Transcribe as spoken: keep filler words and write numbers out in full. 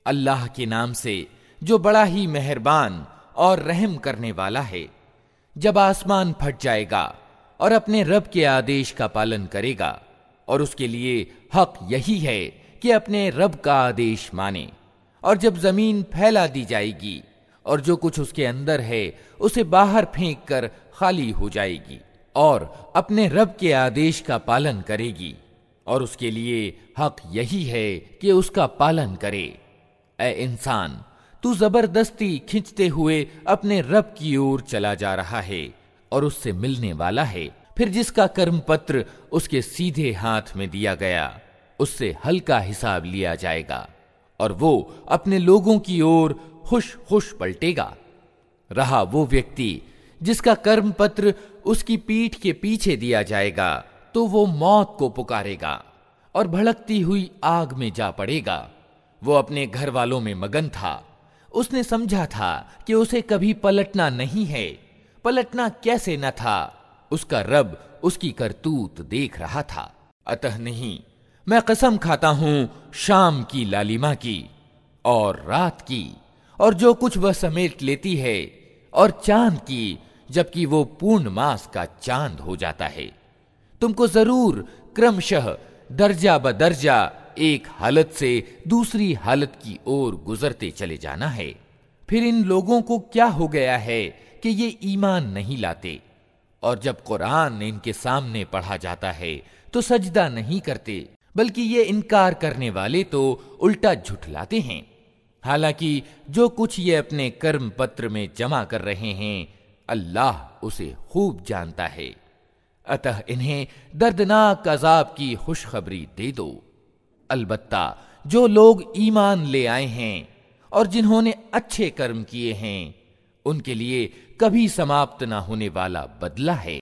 अल्लाह के नाम से जो बड़ा ही मेहरबान और रहम करने वाला है। जब आसमान फट जाएगा और अपने रब के आदेश का पालन करेगा, और उसके लिए हक यही है कि अपने रब का आदेश माने, और जब जमीन फैला दी जाएगी और जो कुछ उसके अंदर है उसे बाहर फेंक कर खाली हो जाएगी, और अपने रब के आदेश का पालन करेगी, और उसके लिए हक यही है कि उसका पालन करे। ऐ इंसान, तू जबरदस्ती खींचते हुए अपने रब की ओर चला जा रहा है और उससे मिलने वाला है। फिर जिसका कर्म पत्र उसके सीधे हाथ में दिया गया, उससे हल्का हिसाब लिया जाएगा और वो अपने लोगों की ओर खुश खुश पलटेगा। रहा वो व्यक्ति जिसका कर्म पत्र उसकी पीठ के पीछे दिया जाएगा, तो वो मौत को पुकारेगा और भड़कती हुई आग में जा पड़ेगा। वो अपने घर वालों में मगन था। उसने समझा था कि उसे कभी पलटना नहीं है। पलटना कैसे न था, उसका रब उसकी करतूत देख रहा था। अतः नहीं, मैं कसम खाता हूं शाम की लालिमा की और रात की और जो कुछ वह समेट लेती है, और चांद की जबकि वो पूर्ण मास का चांद हो जाता है। तुमको जरूर क्रमशः दर्जा ब दर्जा एक हालत से दूसरी हालत की ओर गुजरते चले जाना है। फिर इन लोगों को क्या हो गया है कि ये ईमान नहीं लाते, और जब कुरान इनके सामने पढ़ा जाता है तो सजदा नहीं करते, बल्कि ये इनकार करने वाले तो उल्टा झुठलाते हैं। हालांकि जो कुछ ये अपने कर्म पत्र में जमा कर रहे हैं, अल्लाह उसे खूब जानता है। अतः इन्हें दर्दनाक अजाब की खुशखबरी दे दो। अलबत्ता जो लोग ईमान ले आए हैं और जिन्होंने अच्छे कर्म किए हैं, उनके लिए कभी समाप्त ना होने वाला बदला है।